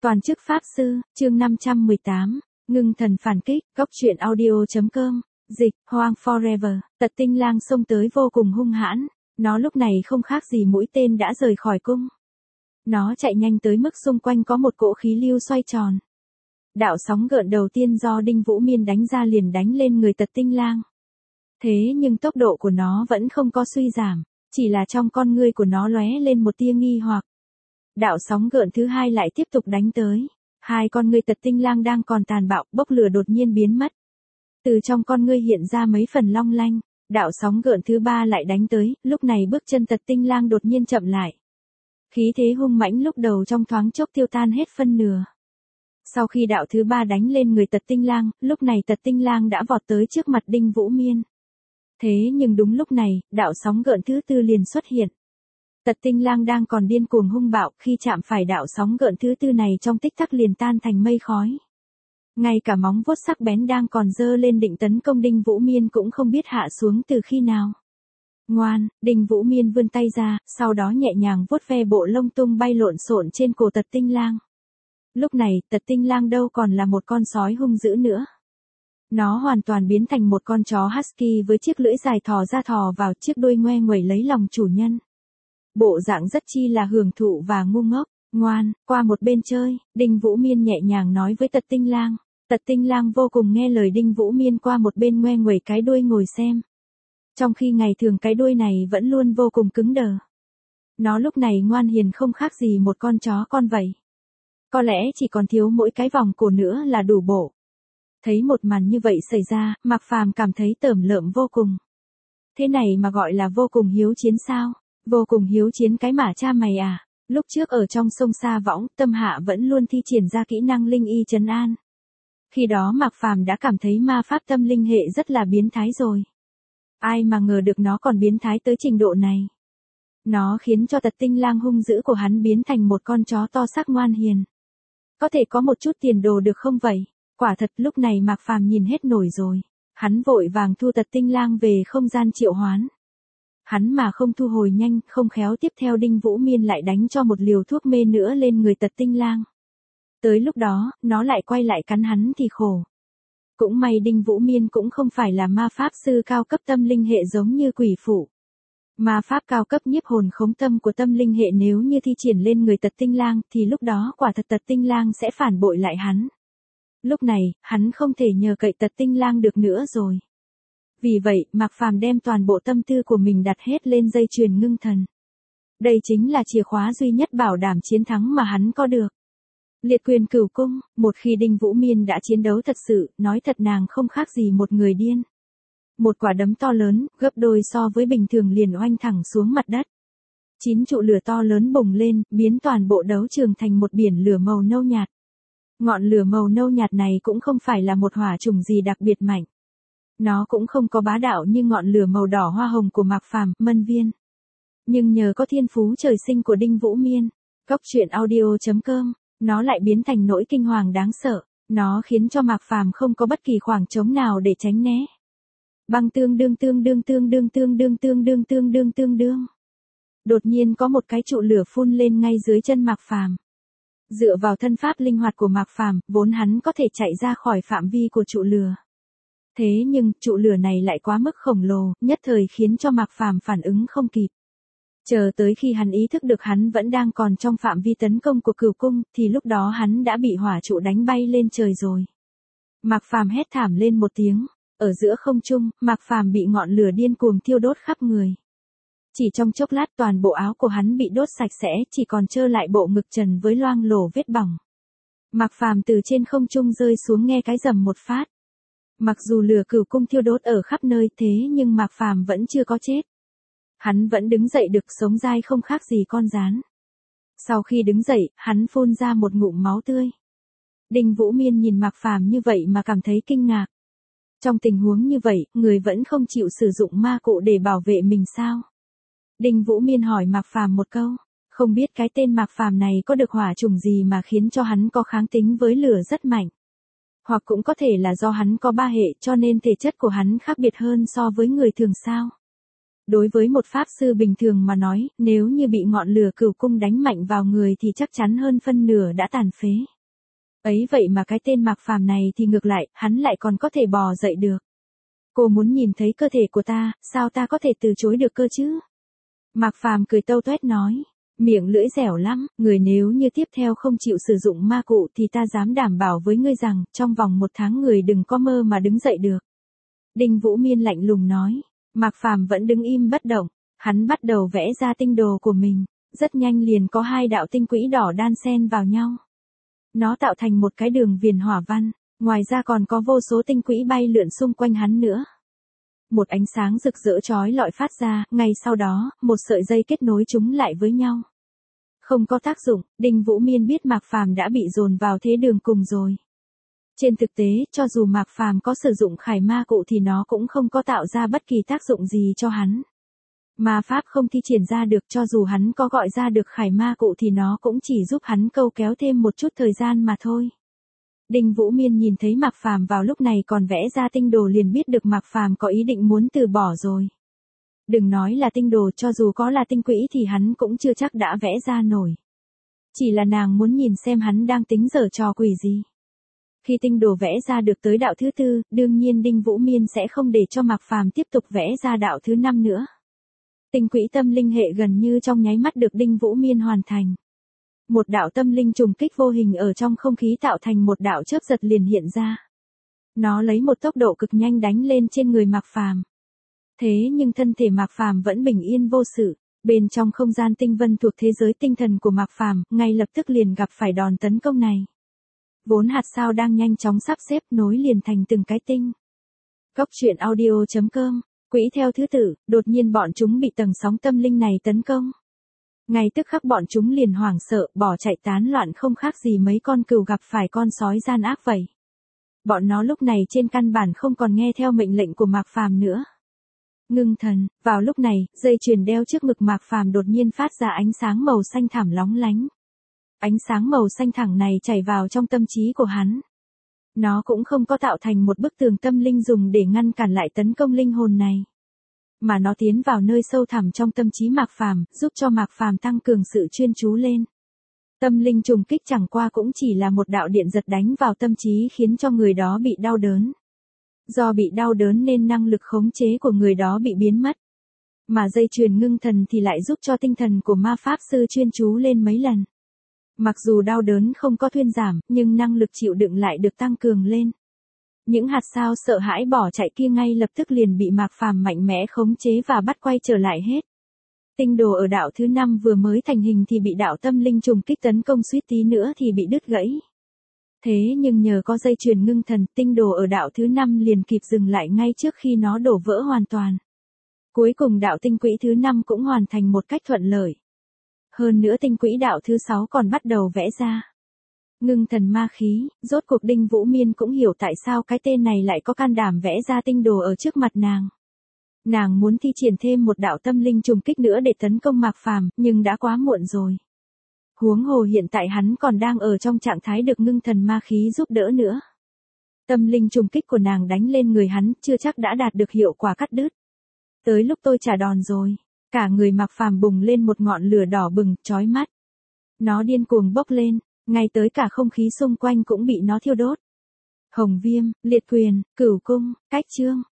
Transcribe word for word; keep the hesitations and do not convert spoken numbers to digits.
Toàn chức Pháp Sư, chương năm trăm mười tám, ngưng thần phản kích, góc truyện audio.com, dịch, Hoang Forever, Tật Tinh Lang xông tới vô cùng hung hãn, nó lúc này không khác gì mũi tên đã rời khỏi cung. Nó chạy nhanh tới mức xung quanh có một cỗ khí lưu xoay tròn. Đạo sóng gợn đầu tiên do Đinh Vũ Miên đánh ra liền đánh lên người Tật Tinh Lang. Thế nhưng tốc độ của nó vẫn không có suy giảm, chỉ là trong con ngươi của nó lóe lên một tia nghi hoặc. Đạo sóng gợn thứ hai lại tiếp tục đánh tới. Hai con ngươi Tật Tinh Lang đang còn tàn bạo, bốc lửa đột nhiên biến mất. Từ trong con ngươi hiện ra mấy phần long lanh. Đạo sóng gợn thứ ba lại đánh tới, lúc này bước chân Tật Tinh Lang đột nhiên chậm lại. Khí thế hung mãnh lúc đầu trong thoáng chốc tiêu tan hết phân nửa. Sau khi đạo thứ ba đánh lên người Tật Tinh Lang, lúc này Tật Tinh Lang đã vọt tới trước mặt Đinh Vũ Miên. Thế nhưng đúng lúc này, đạo sóng gợn thứ tư liền xuất hiện. Tật Tinh Lang đang còn điên cuồng hung bạo, khi chạm phải đạo sóng gợn thứ tư này trong tích tắc liền tan thành mây khói. Ngay cả móng vuốt sắc bén đang còn giơ lên định tấn công Đinh Vũ Miên cũng không biết hạ xuống từ khi nào. Ngoan, Đinh Vũ Miên vươn tay ra, sau đó nhẹ nhàng vuốt ve bộ lông tung bay lộn xộn trên cổ Tật Tinh Lang. Lúc này, Tật Tinh Lang đâu còn là một con sói hung dữ nữa. Nó hoàn toàn biến thành một con chó husky với chiếc lưỡi dài thò ra thò vào, chiếc đuôi ngoe nguẩy lấy lòng chủ nhân. Bộ dạng rất chi là hưởng thụ và ngu ngốc. Ngoan, qua một bên chơi, Đinh Vũ Miên nhẹ nhàng nói với Tật Tinh Lang. Tật Tinh Lang vô cùng nghe lời Đinh Vũ Miên qua một bên ngoe nguẩy cái đuôi ngồi xem. Trong khi ngày thường cái đuôi này vẫn luôn vô cùng cứng đờ. Nó lúc này ngoan hiền không khác gì một con chó con vậy. Có lẽ chỉ còn thiếu mỗi cái vòng cổ nữa là đủ bộ. Thấy một màn như vậy xảy ra, Mạc Phàm cảm thấy tởm lợm vô cùng. Thế này mà gọi là vô cùng hiếu chiến sao? Vô cùng hiếu chiến cái mả cha mày à? Lúc trước ở trong sông Sa Võng, Tâm Hạ vẫn luôn thi triển ra kỹ năng linh y trấn an. Khi đó Mạc Phàm đã cảm thấy ma pháp tâm linh hệ rất là biến thái rồi. Ai mà ngờ được nó còn biến thái tới trình độ này. Nó khiến cho Tật Tinh Lang hung dữ của hắn biến thành một con chó to xác ngoan hiền. Có thể có một chút tiền đồ được không vậy? Quả thật lúc này Mạc Phàm nhìn hết nổi rồi. Hắn vội vàng thu Tật Tinh Lang về không gian triệu hoán. Hắn mà không thu hồi nhanh, không khéo tiếp theo Đinh Vũ Miên lại đánh cho một liều thuốc mê nữa lên người Tật Tinh Lang. Tới lúc đó, nó lại quay lại cắn hắn thì khổ. Cũng may Đinh Vũ Miên cũng không phải là ma pháp sư cao cấp tâm linh hệ giống như quỷ phụ. Ma pháp cao cấp nhiếp hồn khống tâm của tâm linh hệ nếu như thi triển lên người Tật Tinh Lang thì lúc đó quả thật Tật Tinh Lang sẽ phản bội lại hắn. Lúc này, hắn không thể nhờ cậy Tật Tinh Lang được nữa rồi. Vì vậy, Mạc Phàm đem toàn bộ tâm tư của mình đặt hết lên dây chuyền ngưng thần. Đây chính là chìa khóa duy nhất bảo đảm chiến thắng mà hắn có được. Liệt quyền cửu cung, một khi Đinh Vũ Miên đã chiến đấu thật sự, nói thật nàng không khác gì một người điên. Một quả đấm to lớn, gấp đôi so với bình thường liền oanh thẳng xuống mặt đất. Chín trụ lửa to lớn bùng lên, biến toàn bộ đấu trường thành một biển lửa màu nâu nhạt. Ngọn lửa màu nâu nhạt này cũng không phải là một hỏa chủng gì đặc biệt mạnh. Nó cũng không có bá đạo như ngọn lửa màu đỏ hoa hồng của Mạc Phàm, Mân Viên. Nhưng nhờ có thiên phú trời sinh của Đinh Vũ Miên, góc truyện audio.com, nó lại biến thành nỗi kinh hoàng đáng sợ. Nó khiến cho Mạc Phàm không có bất kỳ khoảng trống nào để tránh né. Băng tương đương tương đương tương đương tương đương tương đương tương đương tương đương. Đột nhiên có một cái trụ lửa phun lên ngay dưới chân Mạc Phàm. Dựa vào thân pháp linh hoạt của Mạc Phàm, vốn hắn có thể chạy ra khỏi phạm vi của trụ lửa. Thế nhưng, trụ lửa này lại quá mức khổng lồ, nhất thời khiến cho Mạc Phàm phản ứng không kịp. Chờ tới khi hắn ý thức được hắn vẫn đang còn trong phạm vi tấn công của cửu cung, thì lúc đó hắn đã bị hỏa trụ đánh bay lên trời rồi. Mạc Phàm hét thảm lên một tiếng, ở giữa không trung, Mạc Phàm bị ngọn lửa điên cuồng thiêu đốt khắp người. Chỉ trong chốc lát toàn bộ áo của hắn bị đốt sạch sẽ, chỉ còn trơ lại bộ ngực trần với loang lổ vết bỏng. Mạc Phàm từ trên không trung rơi xuống nghe cái rầm một phát. Mặc dù lửa cửu cung thiêu đốt ở khắp nơi thế nhưng Mạc Phàm vẫn chưa có chết. Hắn vẫn đứng dậy được sống dai không khác gì con gián. Sau khi đứng dậy, hắn phun ra một ngụm máu tươi. Đinh Vũ Miên nhìn Mạc Phàm như vậy mà cảm thấy kinh ngạc. Trong tình huống như vậy, người vẫn không chịu sử dụng ma cụ để bảo vệ mình sao? Đinh Vũ Miên hỏi Mạc Phàm một câu, không biết cái tên Mạc Phàm này có được hỏa chủng gì mà khiến cho hắn có kháng tính với lửa rất mạnh. Hoặc cũng có thể là do hắn có ba hệ cho nên thể chất của hắn khác biệt hơn so với người thường sao. Đối với một pháp sư bình thường mà nói, nếu như bị ngọn lửa cửu cung đánh mạnh vào người thì chắc chắn hơn phân nửa đã tàn phế. Ấy vậy mà cái tên Mạc Phàm này thì ngược lại, hắn lại còn có thể bò dậy được. Cô muốn nhìn thấy cơ thể của ta, sao ta có thể từ chối được cơ chứ? Mạc Phàm cười tâu tuét nói, miệng lưỡi dẻo lắm, người nếu như tiếp theo không chịu sử dụng ma cụ thì ta dám đảm bảo với ngươi rằng, trong vòng một tháng người đừng có mơ mà đứng dậy được. Đinh Vũ Miên lạnh lùng nói, Mạc Phàm vẫn đứng im bất động, hắn bắt đầu vẽ ra tinh đồ của mình, rất nhanh liền có hai đạo tinh quỹ đỏ đan xen vào nhau. Nó tạo thành một cái đường viền hỏa văn, ngoài ra còn có vô số tinh quỹ bay lượn xung quanh hắn nữa. Một ánh sáng rực rỡ chói lọi phát ra, ngay sau đó, một sợi dây kết nối chúng lại với nhau. Không có tác dụng, Đinh Vũ Miên biết Mạc Phàm đã bị dồn vào thế đường cùng rồi. Trên thực tế, cho dù Mạc Phàm có sử dụng khải ma cụ thì nó cũng không có tạo ra bất kỳ tác dụng gì cho hắn. Ma pháp không thi triển ra được, cho dù hắn có gọi ra được khải ma cụ thì nó cũng chỉ giúp hắn câu kéo thêm một chút thời gian mà thôi. Đinh Vũ Miên nhìn thấy Mạc Phàm vào lúc này còn vẽ ra tinh đồ liền biết được Mạc Phàm có ý định muốn từ bỏ rồi. Đừng nói là tinh đồ, cho dù có là tinh quỹ thì hắn cũng chưa chắc đã vẽ ra nổi. Chỉ là nàng muốn nhìn xem hắn đang tính giở trò quỷ gì. Khi tinh đồ vẽ ra được tới đạo thứ tư, đương nhiên Đinh Vũ Miên sẽ không để cho Mạc Phàm tiếp tục vẽ ra đạo thứ năm nữa. Tinh quỹ tâm linh hệ gần như trong nháy mắt được Đinh Vũ Miên hoàn thành. Một đạo tâm linh trùng kích vô hình ở trong không khí tạo thành một đạo chớp giật liền hiện ra. Nó lấy một tốc độ cực nhanh đánh lên trên người Mạc Phàm. Thế nhưng thân thể Mạc Phàm vẫn bình yên vô sự, bên trong không gian tinh vân thuộc thế giới tinh thần của Mạc Phàm, ngay lập tức liền gặp phải đòn tấn công này. Vốn hạt sao đang nhanh chóng sắp xếp nối liền thành từng cái tinh. Cốc truyện audio chấm com, quỹ theo thứ tự, đột nhiên bọn chúng bị tầng sóng tâm linh này tấn công. Ngay tức khắc bọn chúng liền hoảng sợ, bỏ chạy tán loạn không khác gì mấy con cừu gặp phải con sói gian ác vậy. Bọn nó lúc này trên căn bản không còn nghe theo mệnh lệnh của Mạc Phàm nữa. Ngưng thần, vào lúc này, dây chuyền đeo trước ngực Mạc Phàm đột nhiên phát ra ánh sáng màu xanh thẳm lóng lánh. Ánh sáng màu xanh thẳng này chảy vào trong tâm trí của hắn. Nó cũng không có tạo thành một bức tường tâm linh dùng để ngăn cản lại tấn công linh hồn này, mà nó tiến vào nơi sâu thẳm trong tâm trí Mạc Phàm, giúp cho Mạc Phàm tăng cường sự chuyên chú lên. Tâm linh trùng kích chẳng qua cũng chỉ là một đạo điện giật đánh vào tâm trí khiến cho người đó bị đau đớn. Do bị đau đớn nên năng lực khống chế của người đó bị biến mất. Mà dây chuyền ngưng thần thì lại giúp cho tinh thần của ma pháp sư chuyên chú lên mấy lần. Mặc dù đau đớn không có thuyên giảm, nhưng năng lực chịu đựng lại được tăng cường lên. Những hạt sao sợ hãi bỏ chạy kia ngay lập tức liền bị Mạc Phàm mạnh mẽ khống chế và bắt quay trở lại hết. Tinh đồ ở đạo thứ năm vừa mới thành hình thì bị đạo tâm linh trùng kích tấn công suýt tí nữa thì bị đứt gãy. Thế nhưng nhờ có dây chuyền ngưng thần, tinh đồ ở đạo thứ năm liền kịp dừng lại ngay trước khi nó đổ vỡ hoàn toàn. Cuối cùng đạo tinh quỹ thứ năm cũng hoàn thành một cách thuận lợi. Hơn nữa tinh quỹ đạo thứ sáu còn bắt đầu vẽ ra. Ngưng thần ma khí, rốt cuộc Đinh Vũ Miên cũng hiểu tại sao cái tên này lại có can đảm vẽ ra tinh đồ ở trước mặt nàng. Nàng muốn thi triển thêm một đạo tâm linh trùng kích nữa để tấn công Mạc Phàm, nhưng đã quá muộn rồi. Huống hồ hiện tại hắn còn đang ở trong trạng thái được ngưng thần ma khí giúp đỡ nữa. Tâm linh trùng kích của nàng đánh lên người hắn chưa chắc đã đạt được hiệu quả cắt đứt. Tới lúc tôi trả đòn rồi, cả người Mạc Phàm bùng lên một ngọn lửa đỏ bừng, chói mắt. Nó điên cuồng bốc lên, ngay tới cả không khí xung quanh cũng bị nó thiêu đốt. Hồng viêm, liệt quyền, cửu cung, cách chương.